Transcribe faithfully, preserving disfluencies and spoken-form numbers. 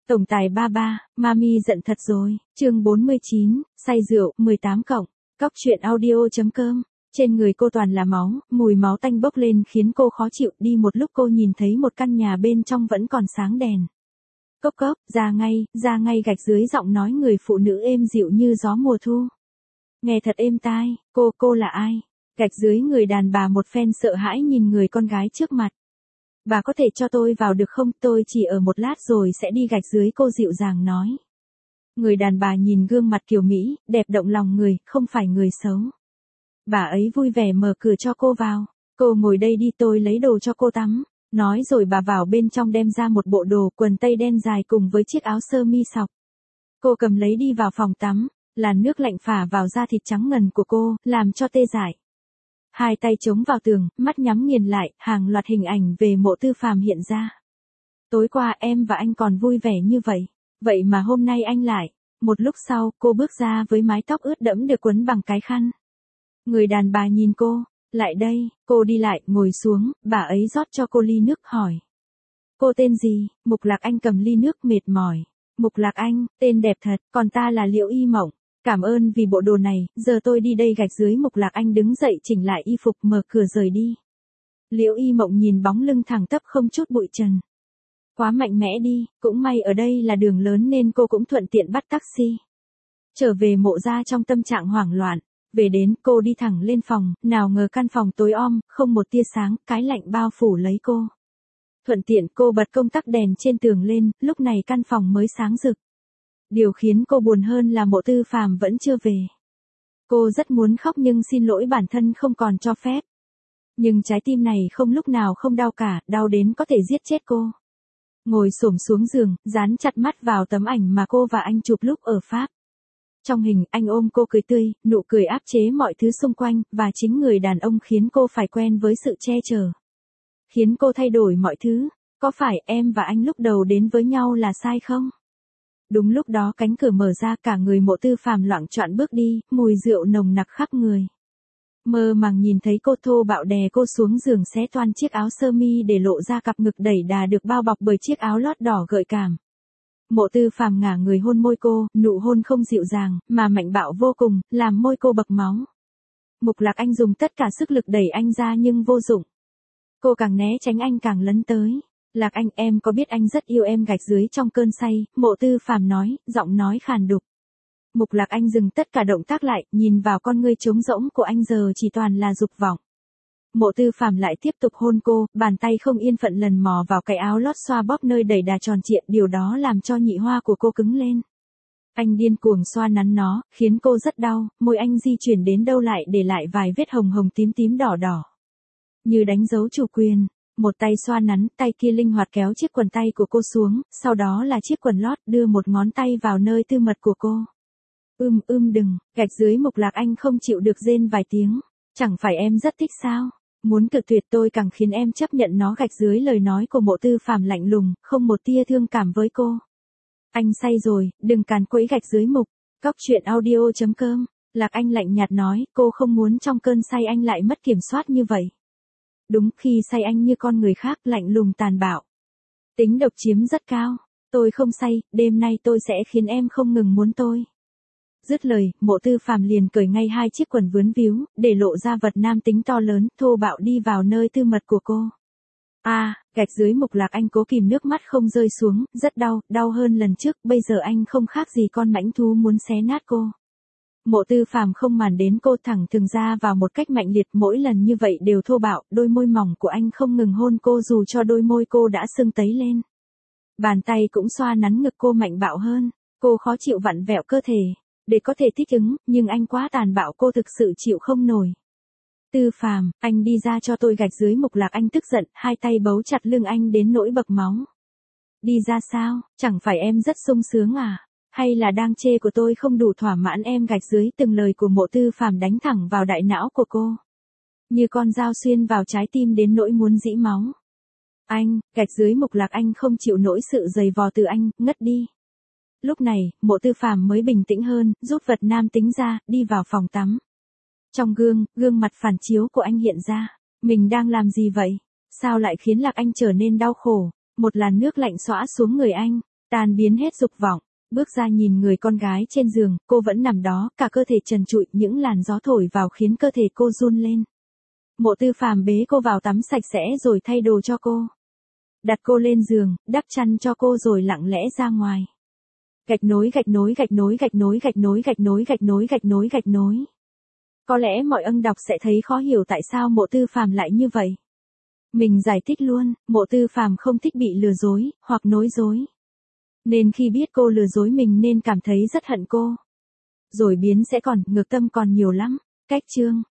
Tổng tài ba ba, Mami giận thật rồi, chương bốn mươi chín, say rượu, mười tám cộng, cóc truyện audio.com. Trên người cô toàn là máu, mùi máu tanh bốc lên khiến cô khó chịu, đi một lúc cô nhìn thấy một căn nhà bên trong vẫn còn sáng đèn. Cốc cốc, ra ngay, ra ngay gạch dưới giọng nói người phụ nữ êm dịu như gió mùa thu. Nghe thật êm tai, cô, cô là ai? Gạch dưới người đàn bà một phen sợ hãi nhìn người con gái trước mặt. Bà có thể cho tôi vào được không, tôi chỉ ở một lát rồi sẽ đi gạch dưới, cô dịu dàng nói. Người đàn bà nhìn gương mặt kiều Mỹ, đẹp động lòng người, không phải người xấu. Bà ấy vui vẻ mở cửa cho cô vào. Cô ngồi đây đi, tôi lấy đồ cho cô tắm. Nói rồi bà vào bên trong đem ra một bộ đồ quần tây đen dài cùng với chiếc áo sơ mi sọc. Cô cầm lấy đi vào phòng tắm, làn nước lạnh phả vào da thịt trắng ngần của cô, làm cho tê dại. Hai tay chống vào tường, mắt nhắm nghiền lại, hàng loạt hình ảnh về Mộ Tư Phàm hiện ra. Tối qua em và anh còn vui vẻ như vậy, vậy mà hôm nay anh lại. Một lúc sau, cô bước ra với mái tóc ướt đẫm được quấn bằng cái khăn. Người đàn bà nhìn cô, lại đây, cô đi lại, ngồi xuống, bà ấy rót cho cô ly nước, hỏi. Cô tên gì? Mục Lạc Anh cầm ly nước mệt mỏi. Mục Lạc Anh, tên đẹp thật, còn ta là Liễu Y Mộng. Cảm ơn vì bộ đồ này, giờ tôi đi đây gạch dưới. Mục Lạc Anh đứng dậy chỉnh lại y phục, mở cửa rời đi. Liễu Y Mộng nhìn bóng lưng thẳng tắp không chút bụi trần. Quá mạnh mẽ đi, cũng may ở đây là đường lớn nên cô cũng thuận tiện bắt taxi. Trở về Mộ gia trong tâm trạng hoảng loạn. Về đến, cô đi thẳng lên phòng, nào ngờ căn phòng tối om, không một tia sáng, cái lạnh bao phủ lấy cô. Thuận tiện cô bật công tắc đèn trên tường lên, lúc này căn phòng mới sáng rực. Điều khiến cô buồn hơn là Mộ Tư Phàm vẫn chưa về. Cô rất muốn khóc nhưng xin lỗi bản thân không còn cho phép. Nhưng trái tim này không lúc nào không đau cả, đau đến có thể giết chết cô. Ngồi xổm xuống giường, dán chặt mắt vào tấm ảnh mà cô và anh chụp lúc ở Pháp. Trong hình, anh ôm cô cười tươi, nụ cười áp chế mọi thứ xung quanh, và chính người đàn ông khiến cô phải quen với sự che chở. Khiến cô thay đổi mọi thứ. Có phải em và anh lúc đầu đến với nhau là sai không? Đúng lúc đó cánh cửa mở ra, cả người Mộ Tư Phàm loạng choạng bước đi, mùi rượu nồng nặc khắp người. Mơ màng nhìn thấy cô thô bạo đè cô xuống giường, xé toan chiếc áo sơ mi để lộ ra cặp ngực đẩy đà được bao bọc bởi chiếc áo lót đỏ gợi cảm. Mộ Tư Phàm ngả người hôn môi cô, nụ hôn không dịu dàng, mà mạnh bạo vô cùng, làm môi cô bật máu. Mục Lạc Anh dùng tất cả sức lực đẩy anh ra nhưng vô dụng. Cô càng né tránh anh càng lấn tới. Lạc Anh, em có biết anh rất yêu em gạch dưới trong cơn say, Mộ Tư Phàm nói, giọng nói khàn đục. Mục Lạc Anh dừng tất cả động tác lại, nhìn vào con ngươi trống rỗng của anh giờ chỉ toàn là dục vọng. Mộ Tư Phàm lại tiếp tục hôn cô, bàn tay không yên phận lần mò vào cái áo lót xoa bóp nơi đầy đà tròn trịa, điều đó làm cho nhị hoa của cô cứng lên. Anh điên cuồng xoa nắn nó, khiến cô rất đau, môi anh di chuyển đến đâu lại để lại vài vết hồng hồng tím tím đỏ đỏ. Như đánh dấu chủ quyền, một tay xoa nắn, tay kia linh hoạt kéo chiếc quần tay của cô xuống, sau đó là chiếc quần lót, đưa một ngón tay vào nơi tư mật của cô. Ưm ưm đừng, gạch dưới. Mục Lạc Anh không chịu được rên vài tiếng. Chẳng phải em rất thích sao? Muốn cự tuyệt tôi càng khiến em chấp nhận nó. Gạch dưới. Lời nói của Mộ Tư Phàm lạnh lùng, không một tia thương cảm với cô. Anh say rồi, đừng càn quấy. Gạch dưới. Mục, cóc truyện audio.com. Lạc Anh lạnh nhạt nói, cô không muốn trong cơn say anh lại mất kiểm soát như vậy. Đúng, khi say anh như con người khác, lạnh lùng tàn bạo. Tính độc chiếm rất cao. Tôi không say, đêm nay tôi sẽ khiến em không ngừng muốn tôi. Dứt lời, Mộ Tư Phàm liền cởi ngay hai chiếc quần vướn víu, để lộ ra vật nam tính to lớn, thô bạo đi vào nơi tư mật của cô. A, à, gạch dưới. Mục Lạc Anh cố kìm nước mắt không rơi xuống, rất đau, đau hơn lần trước, bây giờ anh không khác gì con mãnh thú muốn xé nát cô. Mộ Tư Phàm không màn đến cô, thẳng thừng ra vào một cách mạnh liệt, mỗi lần như vậy đều thô bạo, đôi môi mỏng của anh không ngừng hôn cô dù cho đôi môi cô đã sưng tấy lên. Bàn tay cũng xoa nắn ngực cô mạnh bạo hơn, cô khó chịu vặn vẹo cơ thể. Để có thể thích ứng, nhưng anh quá tàn bạo, cô thực sự chịu không nổi. Tư Phàm, anh đi ra cho tôi. Gạch dưới. Mục Lạc Anh tức giận, hai tay bấu chặt lưng anh đến nỗi bật máu. Đi ra sao, chẳng phải em rất sung sướng à? Hay là đang chê của tôi không đủ thỏa mãn em? Gạch dưới. Từng lời của Mộ Tư Phàm đánh thẳng vào đại não của cô. Như con dao xuyên vào trái tim đến nỗi muốn rỉ máu. Anh, gạch dưới. Mục Lạc Anh không chịu nổi sự giày vò từ anh, ngất đi. Lúc này, Mộ Tư Phàm mới bình tĩnh hơn, rút vật nam tính ra, đi vào phòng tắm. Trong gương, gương mặt phản chiếu của anh hiện ra. Mình đang làm gì vậy? Sao lại khiến Lạc Anh trở nên đau khổ? Một làn nước lạnh xõa xuống người anh. Tan biến hết dục vọng, bước ra nhìn người con gái trên giường, cô vẫn nằm đó, cả cơ thể trần trụi, những làn gió thổi vào khiến cơ thể cô run lên. Mộ Tư Phàm bế cô vào tắm sạch sẽ rồi thay đồ cho cô. Đặt cô lên giường, đắp chăn cho cô rồi lặng lẽ ra ngoài. Gạch nối gạch nối gạch nối gạch nối gạch nối gạch nối gạch nối gạch nối gạch nối. Có lẽ mọi ân đọc sẽ thấy khó hiểu tại sao Mộ Tư Phàm lại như vậy. Mình giải thích luôn, Mộ Tư Phàm không thích bị lừa dối, hoặc nói dối. Nên khi biết cô lừa dối mình nên cảm thấy rất hận cô. Rồi biến sẽ còn, ngược tâm còn nhiều lắm. Cách chương